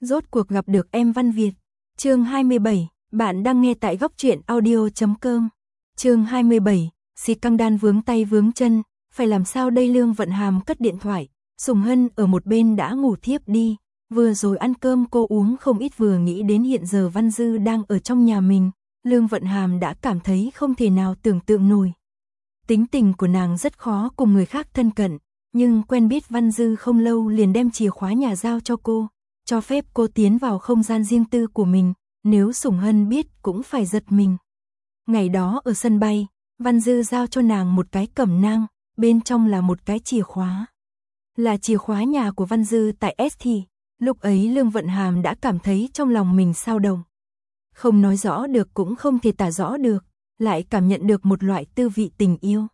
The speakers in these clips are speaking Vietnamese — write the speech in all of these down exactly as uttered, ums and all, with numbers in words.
Rốt cuộc gặp được em Văn Việt. Chương hai mươi bảy, bạn đang nghe tại góc truyện audio chấm com. Chương hai mươi bảy, xì căng đan vướng tay vướng chân, phải làm sao đây? Lương Vận Hàm cất điện thoại, Sùng Hân ở một bên đã ngủ thiếp đi, vừa rồi ăn cơm cô uống không ít, vừa nghĩ đến hiện giờ Văn Dư đang ở trong nhà mình, Lương Vận Hàm đã cảm thấy không thể nào tưởng tượng nổi. Tính tình của nàng rất khó cùng người khác thân cận, nhưng quen biết Văn Dư không lâu liền đem chìa khóa nhà giao cho cô, cho phép cô tiến vào không gian riêng tư của mình, nếu Sùng Hân biết cũng phải giật mình. Ngày đó ở sân bay, Văn Dư giao cho nàng một cái cẩm nang, bên trong là một cái chìa khóa. Là chìa khóa nhà của Văn Dư tại ét tê, lúc ấy Lương Vận Hàm đã cảm thấy trong lòng mình xao động. Không nói rõ được cũng không thể tả rõ được, lại cảm nhận được một loại tư vị tình yêu.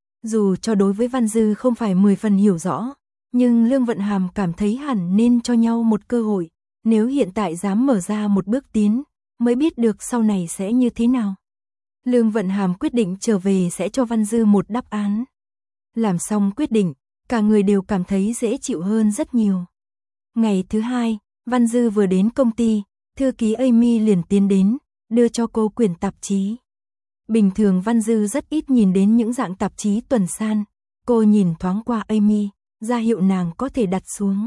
Dù cho đối với Văn Dư không phải mười phần hiểu rõ, nhưng Lương Vận Hàm cảm thấy hẳn nên cho nhau một cơ hội, nếu hiện tại dám mở ra một bước tiến, mới biết được sau này sẽ như thế nào. Lương Vận Hàm quyết định trở về sẽ cho Văn Dư một đáp án. Làm xong quyết định, cả người đều cảm thấy dễ chịu hơn rất nhiều. Ngày thứ hai, Văn Dư vừa đến công ty, thư ký Amy liền tiến đến, đưa cho cô quyển tạp chí. Bình thường Văn Dư rất ít nhìn đến những dạng tạp chí tuần san, cô nhìn thoáng qua Amy, ra hiệu nàng có thể đặt xuống.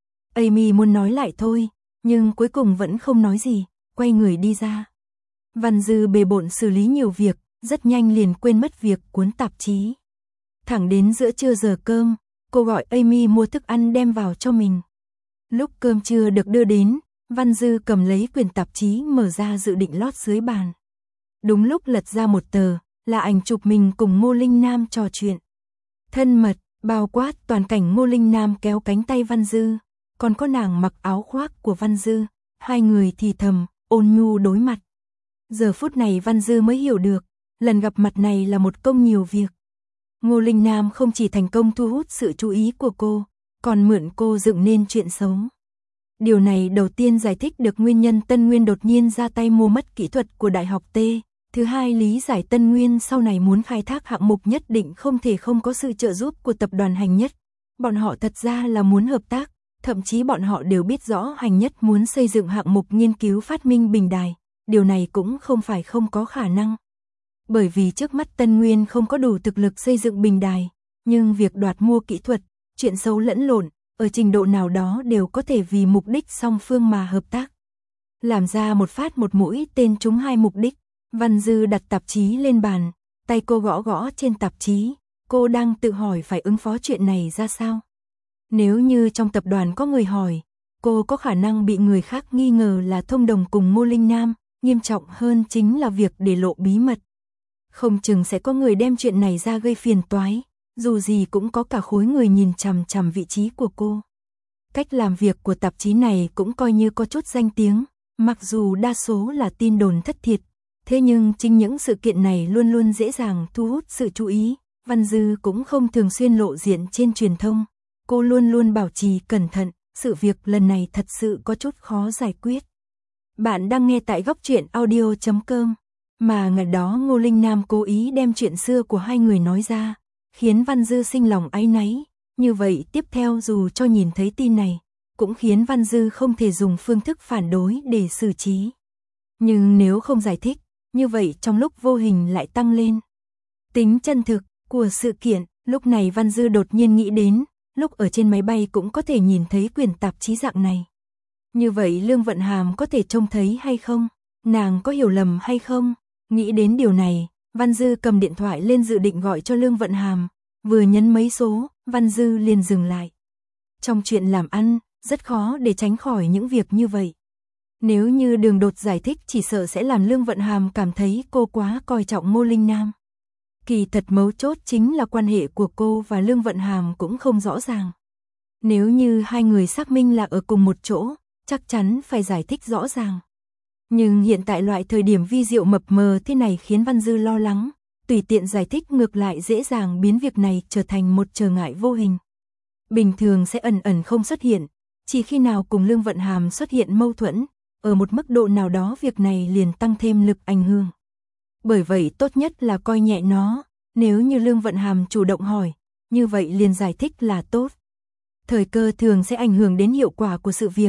Amy muốn nói lại thôi, nhưng cuối cùng vẫn không nói gì, quay người đi ra. Văn Dư bề bộn xử lý nhiều việc, rất nhanh liền quên mất việc cuốn tạp chí. Thẳng đến giữa trưa giờ cơm, cô gọi Amy mua thức ăn đem vào cho mình. Lúc cơm trưa được đưa đến, Văn Dư cầm lấy quyển tạp chí mở ra dự định lót dưới bàn. Đúng lúc lật ra một tờ, là ảnh chụp mình cùng Ngô Linh Nam trò chuyện. Thân mật, bao quát toàn cảnh Ngô Linh Nam kéo cánh tay Văn Dư, còn có nàng mặc áo khoác của Văn Dư, hai người thì thầm, ôn nhu đối mặt. Giờ phút này Văn Dư mới hiểu được, lần gặp mặt này là một công nhiều việc. Ngô Linh Nam không chỉ thành công thu hút sự chú ý của cô, còn mượn cô dựng nên chuyện xấu. Điều này đầu tiên giải thích được nguyên nhân Tân Nguyên đột nhiên ra tay mua mất kỹ thuật của Đại học T. Thứ hai, lý giải Tân Nguyên sau này muốn khai thác hạng mục nhất định không thể không có sự trợ giúp của tập đoàn Hành Nhất. Bọn họ thật ra là muốn hợp tác, thậm chí bọn họ đều biết rõ Hành Nhất muốn xây dựng hạng mục nghiên cứu phát minh bình đài. Điều này cũng không phải không có khả năng. Bởi vì trước mắt Tân Nguyên không có đủ thực lực xây dựng bình đài, nhưng việc đoạt mua kỹ thuật, chuyện xấu lẫn lộn, ở trình độ nào đó đều có thể vì mục đích song phương mà hợp tác. Làm ra một phát một mũi tên trúng hai mục đích. Văn Dư đặt tạp chí lên bàn, tay cô gõ gõ trên tạp chí, cô đang tự hỏi phải ứng phó chuyện này ra sao. Nếu như trong tập đoàn có người hỏi, cô có khả năng bị người khác nghi ngờ là thông đồng cùng Ngô Linh Nam, nghiêm trọng hơn chính là việc để lộ bí mật. Không chừng sẽ có người đem chuyện này ra gây phiền toái, dù gì cũng có cả khối người nhìn chằm chằm vị trí của cô. Cách làm việc của tạp chí này cũng coi như có chút danh tiếng, mặc dù đa số là tin đồn thất thiệt. Thế nhưng chính những sự kiện này luôn luôn dễ dàng thu hút sự chú ý, Văn Dư cũng không thường xuyên lộ diện trên truyền thông. Cô luôn luôn bảo trì cẩn thận, sự việc lần này thật sự có chút khó giải quyết. Bạn đang nghe tại góc truyện audio chấm com, mà ngày đó Ngô Linh Nam cố ý đem chuyện xưa của hai người nói ra, khiến Văn Dư sinh lòng áy náy. Như vậy tiếp theo dù cho nhìn thấy tin này, cũng khiến Văn Dư không thể dùng phương thức phản đối để xử trí. Nhưng nếu không giải thích, như vậy trong lúc vô hình lại tăng lên tính chân thực của sự kiện. Lúc này Văn Dư đột nhiên nghĩ đến, lúc ở trên máy bay cũng có thể nhìn thấy quyển tạp chí dạng này. Như vậy Lương Vận Hàm có thể trông thấy hay không? Nàng có hiểu lầm hay không? Nghĩ đến điều này, Văn Dư cầm điện thoại lên dự định gọi cho Lương Vận Hàm. Vừa nhấn mấy số, Văn Dư liền dừng lại. Trong chuyện làm ăn, rất khó để tránh khỏi những việc như vậy. Nếu như đường đột giải thích chỉ sợ sẽ làm Lương Vận Hàm cảm thấy cô quá coi trọng Ngô Linh Nam. Kỳ thật mấu chốt chính là quan hệ của cô và Lương Vận Hàm cũng không rõ ràng. Nếu như hai người xác minh là ở cùng một chỗ, chắc chắn phải giải thích rõ ràng. Nhưng hiện tại loại thời điểm vi diệu mập mờ thế này khiến Văn Dư lo lắng, tùy tiện giải thích ngược lại dễ dàng biến việc này trở thành một trở ngại vô hình. Bình thường sẽ ẩn ẩn không xuất hiện, chỉ khi nào cùng Lương Vận Hàm xuất hiện mâu thuẫn, ở một mức độ nào đó việc này liền tăng thêm lực ảnh hưởng. Bởi vậy tốt nhất là coi nhẹ nó, nếu như Lương Vận Hàm chủ động hỏi, như vậy liền giải thích là tốt. Thời cơ thường sẽ ảnh hưởng đến hiệu quả của sự việc,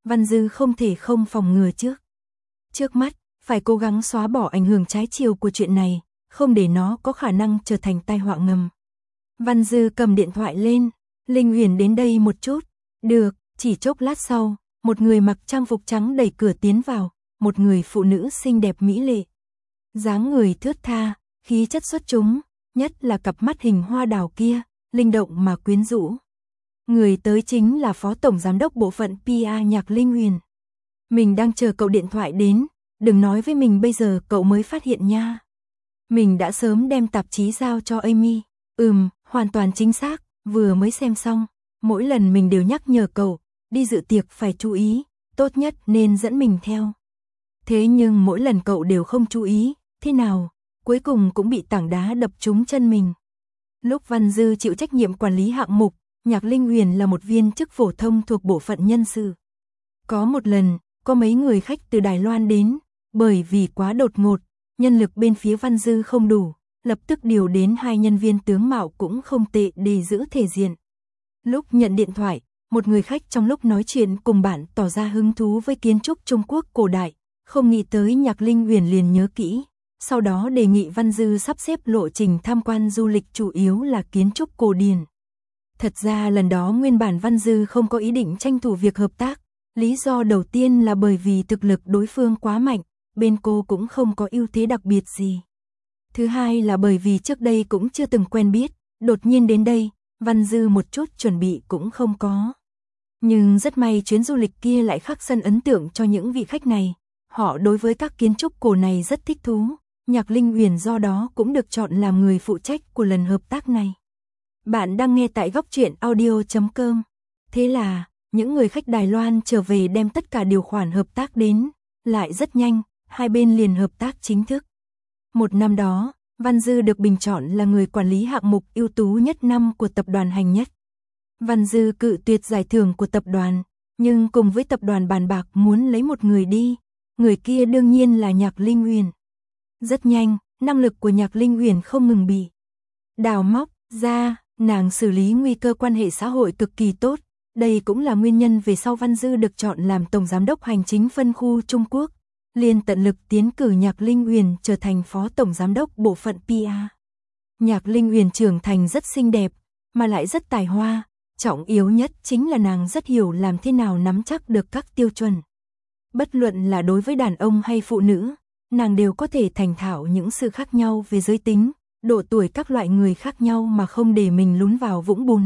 Văn Dư không thể không phòng ngừa trước. Trước mắt, phải cố gắng xóa bỏ ảnh hưởng trái chiều của chuyện này, không để nó có khả năng trở thành tai họa ngầm. Văn Dư cầm điện thoại lên, Linh Uyển đến đây một chút. Được, chỉ chốc lát sau, một người mặc trang phục trắng đẩy cửa tiến vào, một người phụ nữ xinh đẹp mỹ lệ. Dáng người thướt tha, khí chất xuất chúng, nhất là cặp mắt hình hoa đào kia, linh động mà quyến rũ. Người tới chính là Phó Tổng Giám đốc Bộ phận pê e Nhạc Linh Uyển. Mình đang chờ cậu điện thoại đến, đừng nói với mình bây giờ cậu mới phát hiện nha. Mình đã sớm đem tạp chí giao cho Amy. Ừm, hoàn toàn chính xác, vừa mới xem xong. Mỗi lần mình đều nhắc nhở cậu, đi dự tiệc phải chú ý, tốt nhất nên dẫn mình theo. Thế nhưng mỗi lần cậu đều không chú ý, thế nào, cuối cùng cũng bị tảng đá đập trúng chân mình. Lúc Văn Dư chịu trách nhiệm quản lý hạng mục, Nhạc Linh Uyển là một viên chức phổ thông thuộc bộ phận nhân sự. Có một lần, có mấy người khách từ Đài Loan đến, bởi vì quá đột ngột, nhân lực bên phía Văn Dư không đủ, lập tức điều đến hai nhân viên tướng mạo cũng không tệ để giữ thể diện. Lúc nhận điện thoại, một người khách trong lúc nói chuyện cùng bạn tỏ ra hứng thú với kiến trúc Trung Quốc cổ đại, không nghĩ tới Nhạc Linh Uyển liền nhớ kỹ, sau đó đề nghị Văn Dư sắp xếp lộ trình tham quan du lịch chủ yếu là kiến trúc cổ điển. Thật ra lần đó nguyên bản Văn Dư không có ý định tranh thủ việc hợp tác, lý do đầu tiên là bởi vì thực lực đối phương quá mạnh, bên cô cũng không có ưu thế đặc biệt gì. Thứ hai là bởi vì trước đây cũng chưa từng quen biết, đột nhiên đến đây, Văn Dư một chút chuẩn bị cũng không có. Nhưng rất may chuyến du lịch kia lại khắc sâu ấn tượng cho những vị khách này, họ đối với các kiến trúc cổ này rất thích thú, Nhạc Linh Uyển do đó cũng được chọn làm người phụ trách của lần hợp tác này. Bạn đang nghe tại góc truyện audio chấm com. Thế là, những người khách Đài Loan trở về đem tất cả điều khoản hợp tác đến, lại rất nhanh, hai bên liền hợp tác chính thức. Một năm đó, Văn Dư được bình chọn là người quản lý hạng mục ưu tú nhất năm của tập đoàn Hành Nhất. Văn Dư cự tuyệt giải thưởng của tập đoàn, nhưng cùng với tập đoàn bàn bạc muốn lấy một người đi, người kia đương nhiên là Nhạc Linh Uyển. Rất nhanh, năng lực của Nhạc Linh Uyển không ngừng bị đào móc ra, nàng xử lý nguy cơ quan hệ xã hội cực kỳ tốt, đây cũng là nguyên nhân về sau Văn Dư được chọn làm Tổng Giám đốc Hành chính phân khu Trung Quốc, liền tận lực tiến cử Nhạc Linh Uyển trở thành Phó Tổng Giám đốc Bộ phận pê e. Nhạc Linh Uyển trưởng thành rất xinh đẹp, mà lại rất tài hoa, trọng yếu nhất chính là nàng rất hiểu làm thế nào nắm chắc được các tiêu chuẩn. Bất luận là đối với đàn ông hay phụ nữ, nàng đều có thể thành thạo những sự khác nhau về giới tính, độ tuổi các loại người khác nhau mà không để mình lún vào vũng bùn.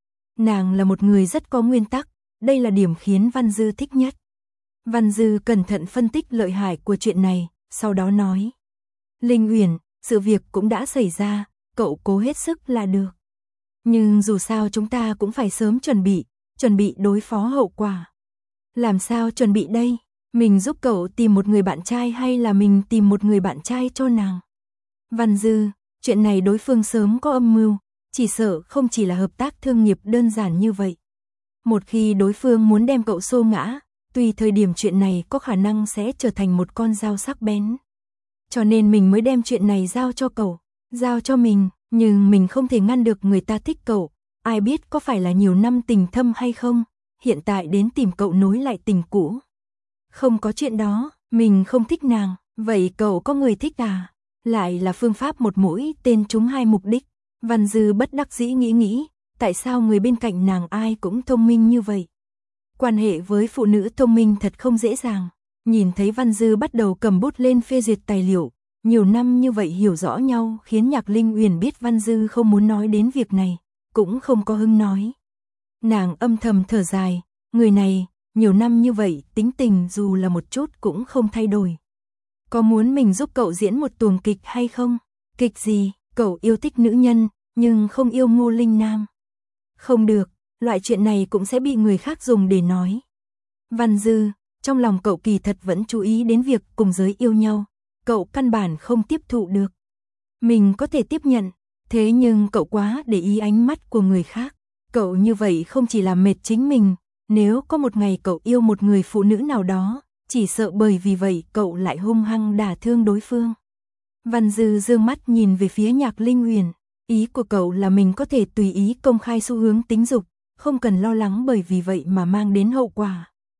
Nàng là một người rất có nguyên tắc, đây là điểm khiến Văn Dư thích nhất. Văn Dư cẩn thận phân tích lợi hại của chuyện này, sau đó nói: Linh Uyển, sự việc cũng đã xảy ra, cậu cố hết sức là được. Nhưng dù sao chúng ta cũng phải sớm chuẩn bị, chuẩn bị đối phó hậu quả. Làm sao chuẩn bị đây? Mình giúp cậu tìm một người bạn trai hay là mình tìm một người bạn trai cho nàng? Văn Dư, chuyện này đối phương sớm có âm mưu, chỉ sợ không chỉ là hợp tác thương nghiệp đơn giản như vậy. Một khi đối phương muốn đem cậu xô ngã, tùy thời điểm chuyện này có khả năng sẽ trở thành một con dao sắc bén. Cho nên mình mới đem chuyện này giao cho cậu, giao cho mình, nhưng mình không thể ngăn được người ta thích cậu, ai biết có phải là nhiều năm tình thâm hay không, hiện tại đến tìm cậu nối lại tình cũ. Không có chuyện đó, mình không thích nàng, vậy cậu có người thích à? Lại là phương pháp một mũi tên trúng hai mục đích. Văn Dư bất đắc dĩ nghĩ nghĩ, tại sao người bên cạnh nàng ai cũng thông minh như vậy? Quan hệ với phụ nữ thông minh thật không dễ dàng. Nhìn thấy Văn Dư bắt đầu cầm bút lên phê duyệt tài liệu, nhiều năm như vậy hiểu rõ nhau khiến Nhạc Linh Uyển biết Văn Dư không muốn nói đến việc này, cũng không có hứng nói. Nàng âm thầm thở dài, người này, nhiều năm như vậy tính tình dù là một chút cũng không thay đổi. Có muốn mình giúp cậu diễn một tuồng kịch hay không? Kịch gì? Cậu yêu thích nữ nhân, nhưng không yêu Ngô Linh Nam. Không được, loại chuyện này cũng sẽ bị người khác dùng để nói. Văn Dư, trong lòng cậu kỳ thật vẫn chú ý đến việc cùng giới yêu nhau, cậu căn bản không tiếp thụ được. Mình có thể tiếp nhận, thế nhưng cậu quá để ý ánh mắt của người khác. Cậu như vậy không chỉ làm mệt chính mình, nếu có một ngày cậu yêu một người phụ nữ nào đó, chỉ sợ bởi vì vậy cậu lại hung hăng đả thương đối phương. Văn Dư dương mắt nhìn về phía Nhạc Linh Uyển, ý của cậu là mình có thể tùy ý công khai xu hướng tính dục, không cần lo lắng bởi vì vậy mà mang đến hậu quả.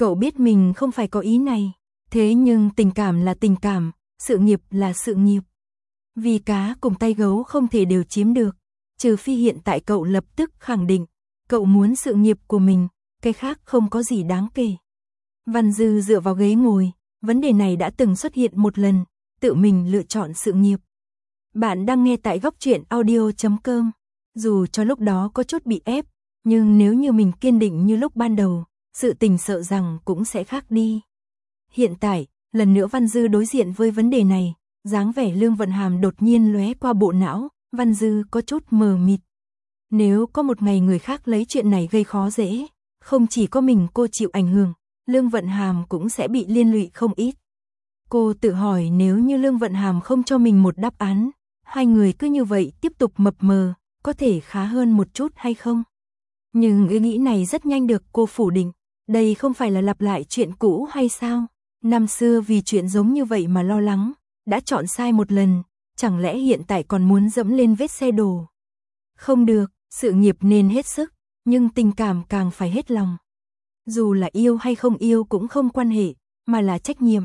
Cậu biết mình không phải có ý này, thế nhưng tình cảm là tình cảm, sự nghiệp là sự nghiệp. Vì cá cùng tay gấu không thể đều chiếm được, trừ phi hiện tại cậu lập tức khẳng định, cậu muốn sự nghiệp của mình, cái khác không có gì đáng kể. Văn Dư dựa vào ghế ngồi, vấn đề này đã từng xuất hiện một lần, tự mình lựa chọn sự nghiệp. Bạn đang nghe tại góc truyện audio chấm com. Dù cho lúc đó có chút bị ép, nhưng nếu như mình kiên định như lúc ban đầu, sự tình sợ rằng cũng sẽ khác đi. Hiện tại, lần nữa Văn Dư đối diện với vấn đề này, dáng vẻ Lương Vận Hàm đột nhiên lóe qua bộ não, Văn Dư có chút mờ mịt. Nếu có một ngày người khác lấy chuyện này gây khó dễ, không chỉ có mình cô chịu ảnh hưởng, Lương Vận Hàm cũng sẽ bị liên lụy không ít. Cô tự hỏi nếu như Lương Vận Hàm không cho mình một đáp án, hai người cứ như vậy tiếp tục mập mờ, có thể khá hơn một chút hay không? Nhưng ý nghĩ này rất nhanh được cô phủ định, đây không phải là lặp lại chuyện cũ hay sao? Năm xưa vì chuyện giống như vậy mà lo lắng, đã chọn sai một lần, chẳng lẽ hiện tại còn muốn dẫm lên vết xe đổ? Không được, sự nghiệp nên hết sức, nhưng tình cảm càng phải hết lòng. Dù là yêu hay không yêu cũng không quan hệ, mà là trách nhiệm.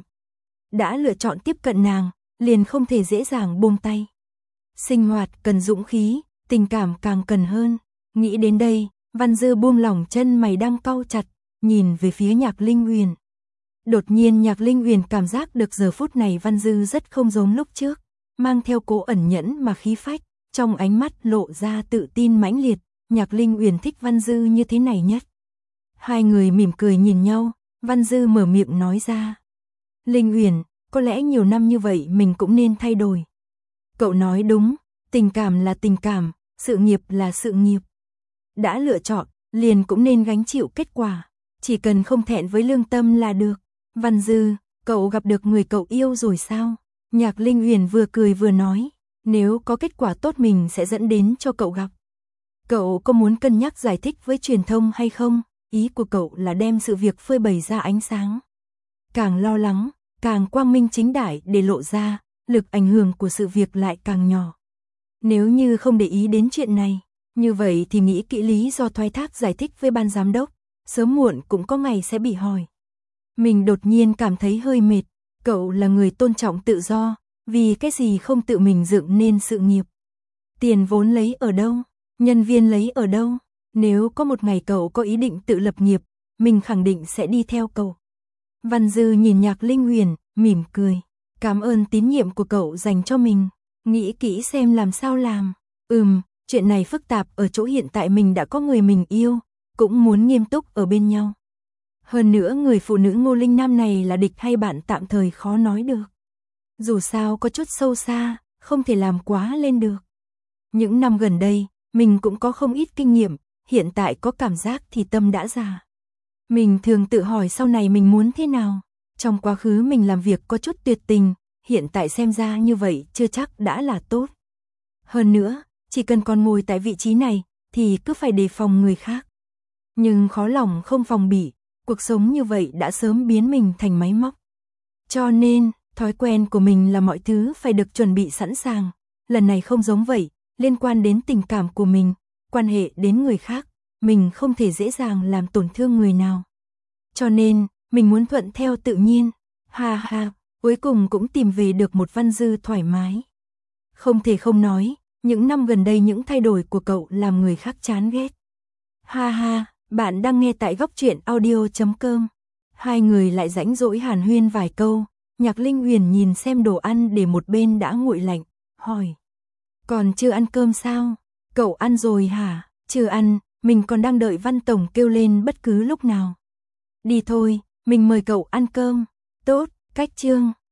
Đã lựa chọn tiếp cận nàng, liền không thể dễ dàng buông tay. Sinh hoạt cần dũng khí, tình cảm càng cần hơn. Nghĩ đến đây, Văn Dư buông lỏng chân mày đang cau chặt, nhìn về phía Nhạc Linh Uyển. Đột nhiên Nhạc Linh Uyển cảm giác được giờ phút này Văn Dư rất không giống lúc trước, mang theo cố ẩn nhẫn mà khí phách, trong ánh mắt lộ ra tự tin mãnh liệt. Nhạc Linh Uyển thích Văn Dư như thế này nhất. Hai người mỉm cười nhìn nhau, Văn Dư mở miệng nói ra. Linh Uyển, có lẽ nhiều năm như vậy mình cũng nên thay đổi. Cậu nói đúng, tình cảm là tình cảm, sự nghiệp là sự nghiệp. Đã lựa chọn, liền cũng nên gánh chịu kết quả, chỉ cần không thẹn với lương tâm là được. Văn Dư, cậu gặp được người cậu yêu rồi sao? Nhạc Linh Uyển vừa cười vừa nói, nếu có kết quả tốt mình sẽ dẫn đến cho cậu gặp. Cậu có muốn cân nhắc giải thích với truyền thông hay không? Ý của cậu là đem sự việc phơi bày ra ánh sáng. Càng lo lắng, càng quang minh chính đại để lộ ra, lực ảnh hưởng của sự việc lại càng nhỏ. Nếu như không để ý đến chuyện này, như vậy thì nghĩ kỹ lý do thoái thác giải thích với ban giám đốc, sớm muộn cũng có ngày sẽ bị hỏi. Mình đột nhiên cảm thấy hơi mệt, cậu là người tôn trọng tự do, vì cái gì không tự mình dựng nên sự nghiệp. Tiền vốn lấy ở đâu, nhân viên lấy ở đâu, nếu có một ngày cậu có ý định tự lập nghiệp, mình khẳng định sẽ đi theo cậu. Văn Dư nhìn Nhạc Linh Uyển, mỉm cười, cảm ơn tín nhiệm của cậu dành cho mình, nghĩ kỹ xem làm sao làm. Ừm, chuyện này phức tạp ở chỗ hiện tại mình đã có người mình yêu, cũng muốn nghiêm túc ở bên nhau. Hơn nữa người phụ nữ Ngô Linh Nam này là địch hay bạn tạm thời khó nói được. Dù sao có chút sâu xa, không thể làm quá lên được. Những năm gần đây, mình cũng có không ít kinh nghiệm, hiện tại có cảm giác thì tâm đã già. Mình thường tự hỏi sau này mình muốn thế nào. Trong quá khứ mình làm việc có chút tuyệt tình, hiện tại xem ra như vậy chưa chắc đã là tốt. Hơn nữa, chỉ cần còn ngồi tại vị trí này, thì cứ phải đề phòng người khác. Nhưng khó lòng không phòng bị, cuộc sống như vậy đã sớm biến mình thành máy móc. Cho nên, thói quen của mình là mọi thứ phải được chuẩn bị sẵn sàng. Lần này không giống vậy, liên quan đến tình cảm của mình, quan hệ đến người khác, mình không thể dễ dàng làm tổn thương người nào. Cho nên, mình muốn thuận theo tự nhiên. Ha ha, cuối cùng cũng tìm về được một Văn Dư thoải mái. Không thể không nói, những năm gần đây những thay đổi của cậu làm người khác chán ghét. Ha ha, bạn đang nghe tại góc truyện audio chấm com. Hai người lại rãnh rỗi hàn huyên vài câu, Nhạc Linh Uyển nhìn xem đồ ăn để một bên đã nguội lạnh, hỏi. Còn chưa ăn cơm sao? Cậu ăn rồi hả? Chưa ăn, mình còn đang đợi Văn Tổng kêu lên bất cứ lúc nào. Đi thôi, mình mời cậu ăn cơm. Tốt, cách chương.